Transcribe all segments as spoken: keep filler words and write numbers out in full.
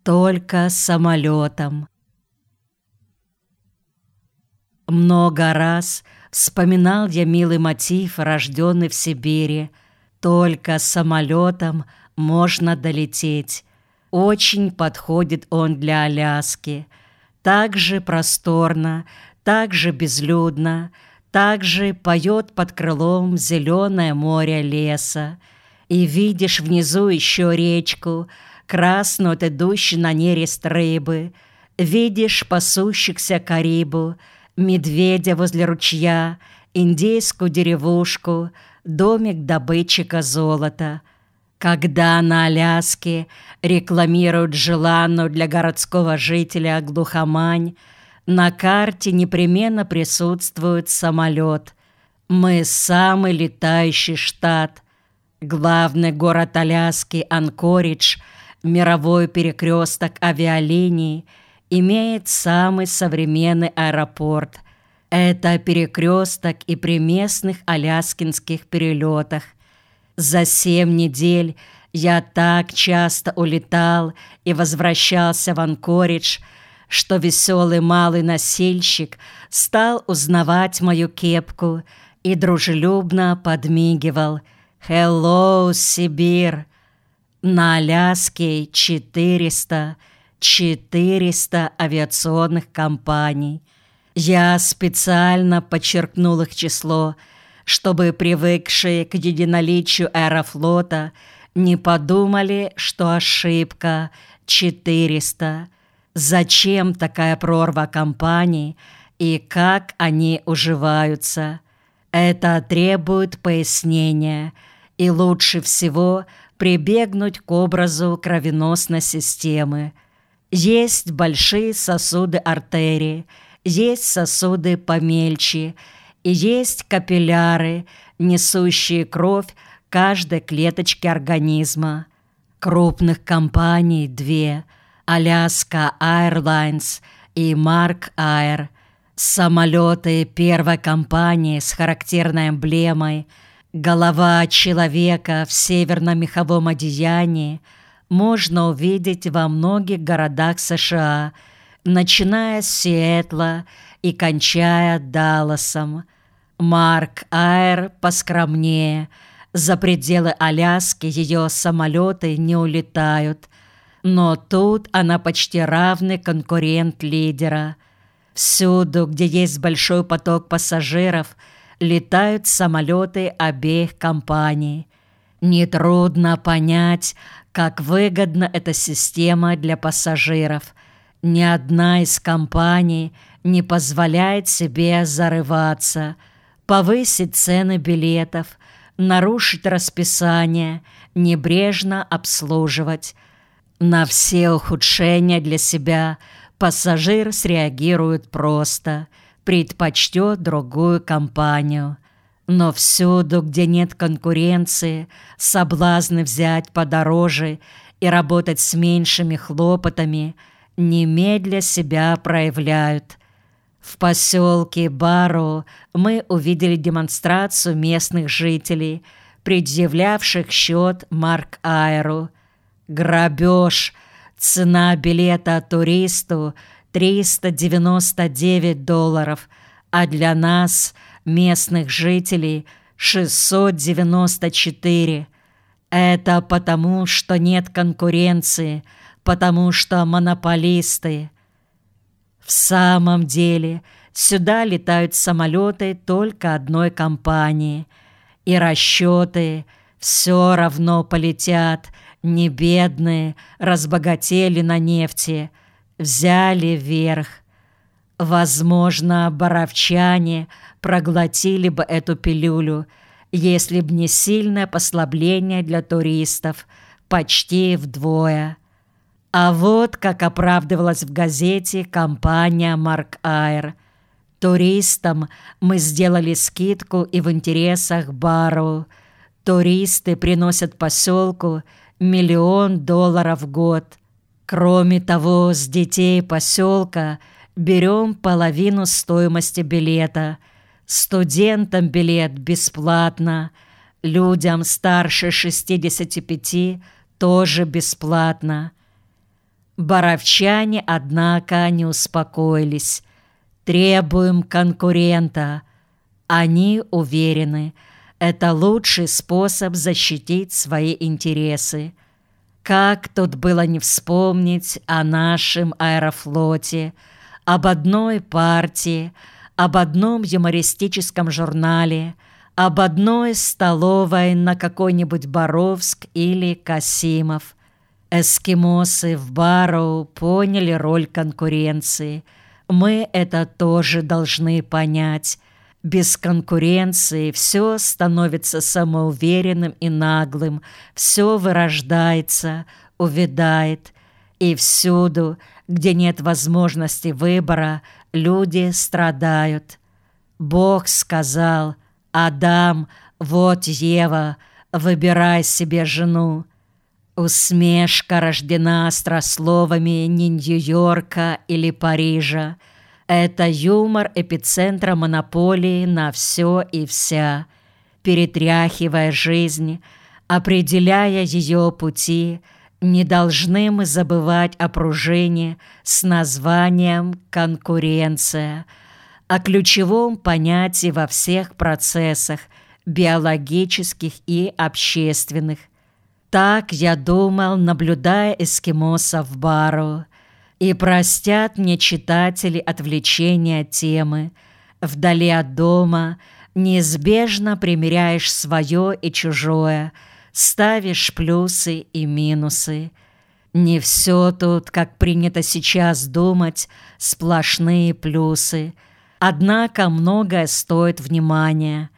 только самолетом. Много раз вспоминал я милый мотив, рожденный в Сибири. Только самолетом можно долететь. Очень подходит он для Аляски. Так же просторно, так же безлюдно, так же поет под крылом зеленое море леса. И видишь внизу еще речку, красную от идущей на нерест рыбы. Видишь пасущихся карибу, медведя возле ручья, индейскую деревушку, домик добытчика золота. Когда на Аляске рекламируют желанную для городского жителя глухомань, на карте непременно присутствует самолет. Мы самый летающий штат. Главный город Аляски, Анкоридж, мировой перекресток авиалиний, имеет самый современный аэропорт. Это перекресток и при местных аляскинских перелетах. За семь недель я так часто улетал и возвращался в Анкоридж, что веселый малый носильщик стал узнавать мою кепку и дружелюбно подмигивал. «Hello, Сибирь!» На Аляске четыреста, четыреста авиационных компаний. Я специально подчеркнул их число, чтобы привыкшие к единоличию Аэрофлота не подумали, что ошибка четыреста. Зачем такая прорва компаний и как они уживаются? Это требует пояснения, и лучше всего прибегнуть к образу кровеносной системы. Есть большие сосуды-артерии, есть сосуды помельче, и есть капилляры, несущие кровь каждой клеточке организма. Крупных компаний две – Alaska Airlines и Mark Air. Самолеты первой компании с характерной эмблемой «Голова человека в северно-меховом одеянии» можно увидеть во многих городах США, начиная с Сиэтла и кончая Далласом. Марк Air поскромнее. За пределы Аляски ее самолеты не улетают. Но тут она почти равный конкурент лидера. Всюду, где есть большой поток пассажиров, летают самолеты обеих компаний. Нетрудно понять, как выгодна эта система для пассажиров. Ни одна из компаний не позволяет себе зарываться, повысить цены билетов, нарушить расписание, небрежно обслуживать. На все ухудшения для себя пассажир среагирует просто, предпочтет другую компанию. Но всюду, где нет конкуренции, соблазны взять подороже и работать с меньшими хлопотами немедля себя проявляют. В поселке Барроу мы увидели демонстрацию местных жителей, предъявлявших счет Марк Айру. Грабеж. Цена билета туристу триста девяносто девять долларов, а для нас, местных жителей, шестьсот девяносто четыре. Это потому, что нет конкуренции, потому что монополисты. В самом деле, сюда летают самолеты только одной компании, и расчеты все равно полетят. Не бедные, разбогатели на нефти, взяли верх. Возможно, боровчане проглотили бы эту пилюлю, если б не сильное послабление для туристов, почти вдвое. А вот как оправдывалась в газете компания Mark Air. Туристам мы сделали скидку и в интересах Барроу. Туристы приносят поселку миллион долларов в год. Кроме того, с детей поселка берем половину стоимости билета. Студентам билет бесплатно, людям старше шестидесяти пяти тоже бесплатно. Боровчане, однако, не успокоились. Требуем конкурента. Они уверены, это лучший способ защитить свои интересы. Как тут было не вспомнить о нашем Аэрофлоте, об одной партии, об одном юмористическом журнале, об одной столовой на какой-нибудь Боровск или Касимов. Эскимосы в Барроу поняли роль конкуренции. Мы это тоже должны понять. Без конкуренции все становится самоуверенным и наглым, все вырождается, увядает. И всюду, где нет возможности выбора, люди страдают. Бог сказал: «Адам, вот Ева, выбирай себе жену». Усмешка рождена острословами не Нью-Йорка или Парижа. Это юмор эпицентра монополии на все и вся. Перетряхивая жизнь, определяя ее пути, не должны мы забывать о пружине с названием «конкуренция», о ключевом понятии во всех процессах, биологических и общественных. Так я думал, наблюдая эскимосов в Барроу. И простят мне читатели отвлечения от темы. Вдали от дома неизбежно примеряешь свое и чужое, ставишь плюсы и минусы. Не все тут, как принято сейчас думать, сплошные плюсы. Однако многое стоит внимания.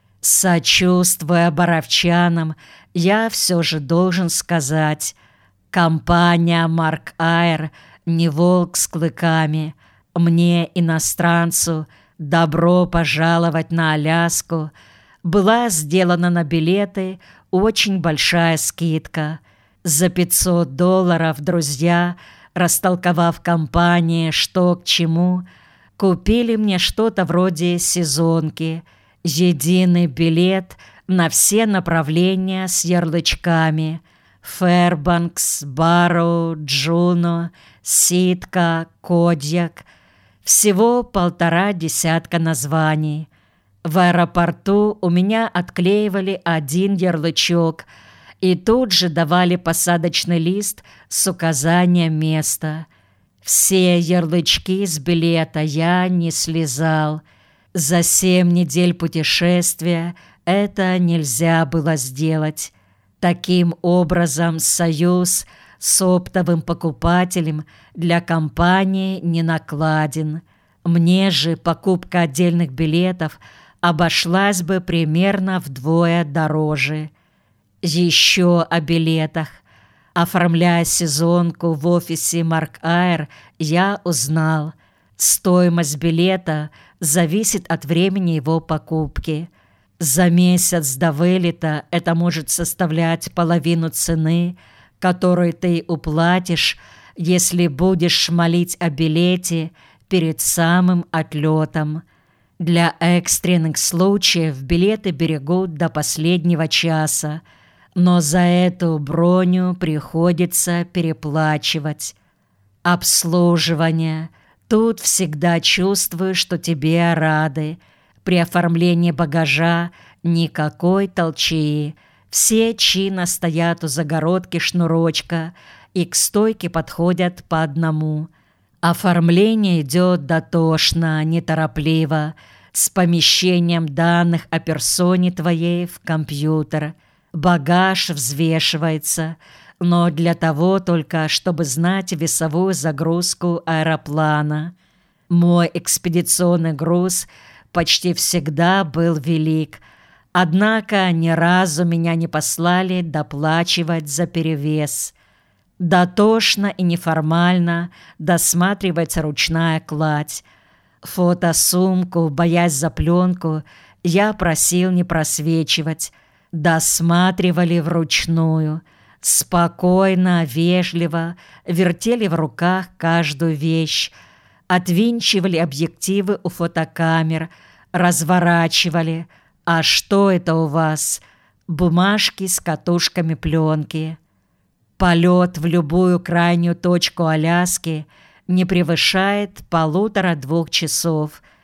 Сочувствуя боровчанам, я все же должен сказать: компания «Марк Айр» не волк с клыками. Мне, иностранцу, добро пожаловать на Аляску. Была сделана на билеты очень большая скидка. За пятьсот долларов друзья, растолковав компании, что к чему, купили мне что-то вроде сезонки, единый билет на все направления с ярлычками: Фэрбанкс, Барроу, Джуно, Ситка, Кодьяк. Всего полтора десятка названий. В аэропорту у меня отклеивали один ярлычок и тут же давали посадочный лист с указанием места. Все ярлычки с билета я не слезал. За семь недель путешествия это нельзя было сделать. Таким образом, союз с оптовым покупателем для компании не накладен. Мне же покупка отдельных билетов обошлась бы примерно вдвое дороже. Еще о билетах. Оформляя сезонку в офисе «Марк Айр», я узнал: стоимость билета зависит от времени его покупки. За месяц до вылета это может составлять половину цены, которую ты уплатишь, если будешь молить о билете перед самым отлетом. Для экстренных случаев билеты берегут до последнего часа, но за эту броню приходится переплачивать. Обслуживание. Тут всегда чувствуешь, что тебе рады. При оформлении багажа никакой толчии. Все чинно стоят у загородки шнурочка и к стойке подходят по одному. Оформление идет дотошно, неторопливо, с помещением данных о персоне твоей в компьютер. Багаж взвешивается, но для того только, чтобы знать весовую загрузку аэроплана. Мой экспедиционный груз почти всегда был велик, однако ни разу меня не послали доплачивать за перевес. Дотошно и неформально досматривается ручная кладь. Фотосумку, боясь за пленку, я просил не просвечивать. Досматривали вручную. Спокойно, вежливо вертели в руках каждую вещь. Отвинчивали объективы у фотокамер, разворачивали. «А что это у вас?» Бумажки с катушками пленки. Полет в любую крайнюю точку Аляски не превышает полутора-двух часов,